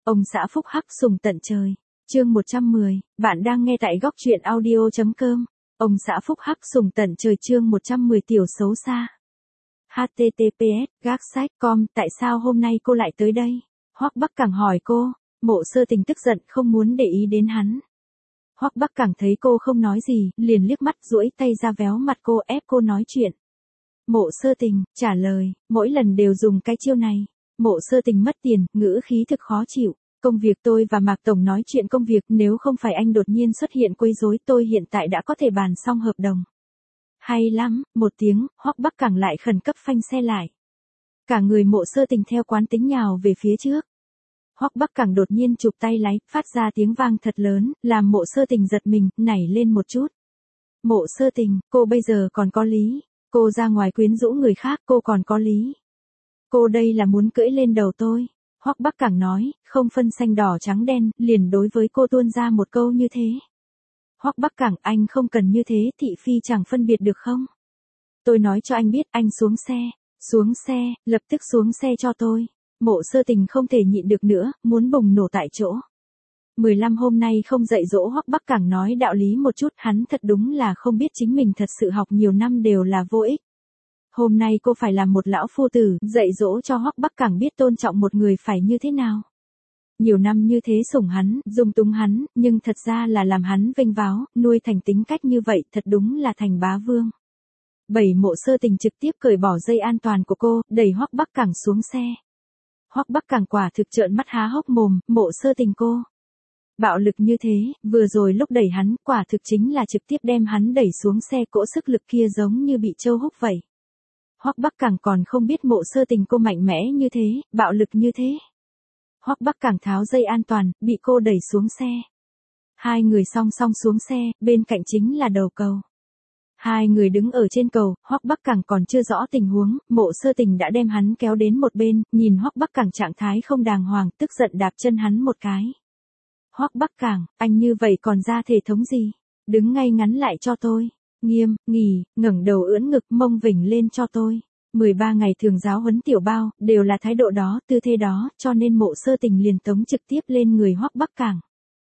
Ông xã phúc hắc sùng tận trời. Chương 110, bạn đang nghe tại góc truyện audio.com. Ông xã phúc hắc sùng tận trời chương 110 tiểu xấu xa. https://gác-sách.com Tại sao hôm nay cô lại tới đây? Hoắc Bắc Cảng hỏi cô. Mộ Sơ Tình tức giận không muốn để ý đến hắn. Hoắc Bắc Cảng thấy cô không nói gì, liền liếc mắt duỗi tay ra véo mặt cô ép cô nói chuyện. Mộ Sơ Tình trả lời, mỗi lần đều dùng cái chiêu này. Mộ Sơ Tình mất tiền, ngữ khí thực khó chịu. Công việc tôi và Mạc Tổng nói chuyện công việc, nếu không phải anh đột nhiên xuất hiện quấy rối, tôi hiện tại đã có thể bàn xong hợp đồng. Hay lắm, một tiếng, Hoắc Bắc Cảng lại khẩn cấp phanh xe lại. Cả người Mộ Sơ Tình theo quán tính nhào về phía trước. Hoắc Bắc Cảng đột nhiên chụp tay lái, phát ra tiếng vang thật lớn, làm Mộ Sơ Tình giật mình, nảy lên một chút. Mộ Sơ Tình, cô bây giờ còn có lý. Cô ra ngoài quyến rũ người khác, cô còn có lý. Cô đây là muốn cưỡi lên đầu tôi. Hoắc Bắc Cảng nói, không phân xanh đỏ trắng đen, liền đối với cô tuôn ra một câu như thế. Hoắc Bắc Cảng, anh không cần như thế, thị phi chẳng phân biệt được không? Tôi nói cho anh biết, anh xuống xe. Xuống xe, lập tức xuống xe cho tôi. Mộ Sơ Tình không thể nhịn được nữa, muốn bùng nổ tại chỗ. 15 hôm nay không dạy dỗ Hoắc Bắc Cảng nói đạo lý một chút, hắn thật đúng là không biết chính mình thật sự học nhiều năm đều là vô ích. Hôm nay cô phải làm một lão phu tử, dạy dỗ cho Hoắc Bắc Cảng biết tôn trọng một người phải như thế nào. Nhiều năm như thế sủng hắn, dung túng hắn, nhưng thật ra là làm hắn vênh váo, nuôi thành tính cách như vậy, thật đúng là thành bá vương. Mộ Sơ Tình trực tiếp cởi bỏ dây an toàn của cô, đẩy Hoắc Bắc Cảng xuống xe. Hoắc Bắc Cảng quả thực trợn mắt há hốc mồm, Mộ Sơ Tình cô. Bạo lực như thế, vừa rồi lúc đẩy hắn, quả thực chính là trực tiếp đem hắn đẩy xuống xe, cỗ sức lực kia giống như bị trâu húc vậy. Hoắc Bắc Cảng còn không biết Mộ Sơ Tình cô mạnh mẽ như thế, bạo lực như thế. Hoắc Bắc Cảng tháo dây an toàn, bị cô đẩy xuống xe. Hai người song song xuống xe, bên cạnh chính là đầu cầu. Hai người đứng ở trên cầu, Hoắc Bắc Cảng còn chưa rõ tình huống, Mộ Sơ Tình đã đem hắn kéo đến một bên, nhìn Hoắc Bắc Cảng trạng thái không đàng hoàng, tức giận đạp chân hắn một cái. Hoắc Bắc Cảng, anh như vậy còn ra thể thống gì? Đứng ngay ngắn lại cho tôi. Nghiêm, nghỉ, ngẩng đầu ưỡn ngực, mông vểnh lên cho tôi. 13 ngày thường giáo huấn tiểu bao, đều là thái độ đó, tư thế đó, cho nên Mộ Sơ Tình liền tống trực tiếp lên người Hoắc Bắc Cảng.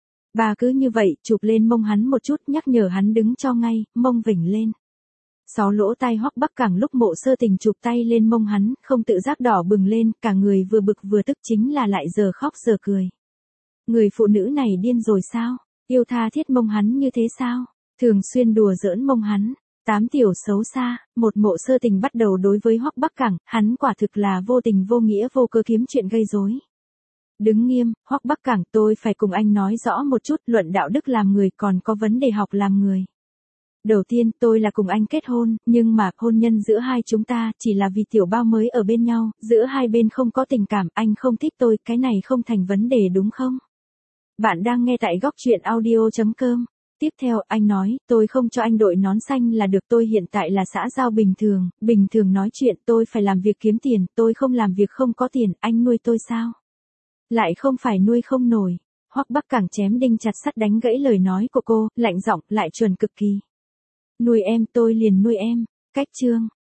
Bà cứ như vậy, chụp lên mông hắn một chút, nhắc nhở hắn đứng cho ngay, mông vểnh lên. Sáu lỗ tai Hoắc Bắc Cảng lúc Mộ Sơ Tình chụp tay lên mông hắn, không tự giác đỏ bừng lên, cả người vừa bực vừa tức, chính là lại giờ khóc giờ cười. Người phụ nữ này điên rồi sao? Yêu tha thiết mông hắn như thế sao? Thường xuyên đùa giỡn mông hắn. 8 tiểu xấu xa, một Mộ Sơ Tình bắt đầu đối với Hoắc Bắc Cảng, hắn quả thực là vô tình vô nghĩa vô cớ kiếm chuyện gây rối. Đứng nghiêm, Hoắc Bắc Cảng, tôi phải cùng anh nói rõ một chút, luận đạo đức làm người còn có vấn đề học làm người. Đầu tiên, tôi là cùng anh kết hôn, nhưng mà hôn nhân giữa hai chúng ta chỉ là vì tiểu bao mới ở bên nhau, giữa hai bên không có tình cảm, anh không thích tôi, cái này không thành vấn đề đúng không? Bạn đang nghe tại góc truyện audio.com. Tiếp theo, anh nói, tôi không cho anh đội nón xanh là được, tôi hiện tại là xã giao bình thường nói chuyện, tôi phải làm việc kiếm tiền, tôi không làm việc không có tiền, anh nuôi tôi sao? Lại không phải nuôi không nổi. Hoắc Bắc Cảng chém đinh chặt sắt đánh gãy lời nói của cô, lạnh giọng, lại chuẩn cực kỳ. Nuôi em, tôi liền nuôi em. Cách chương.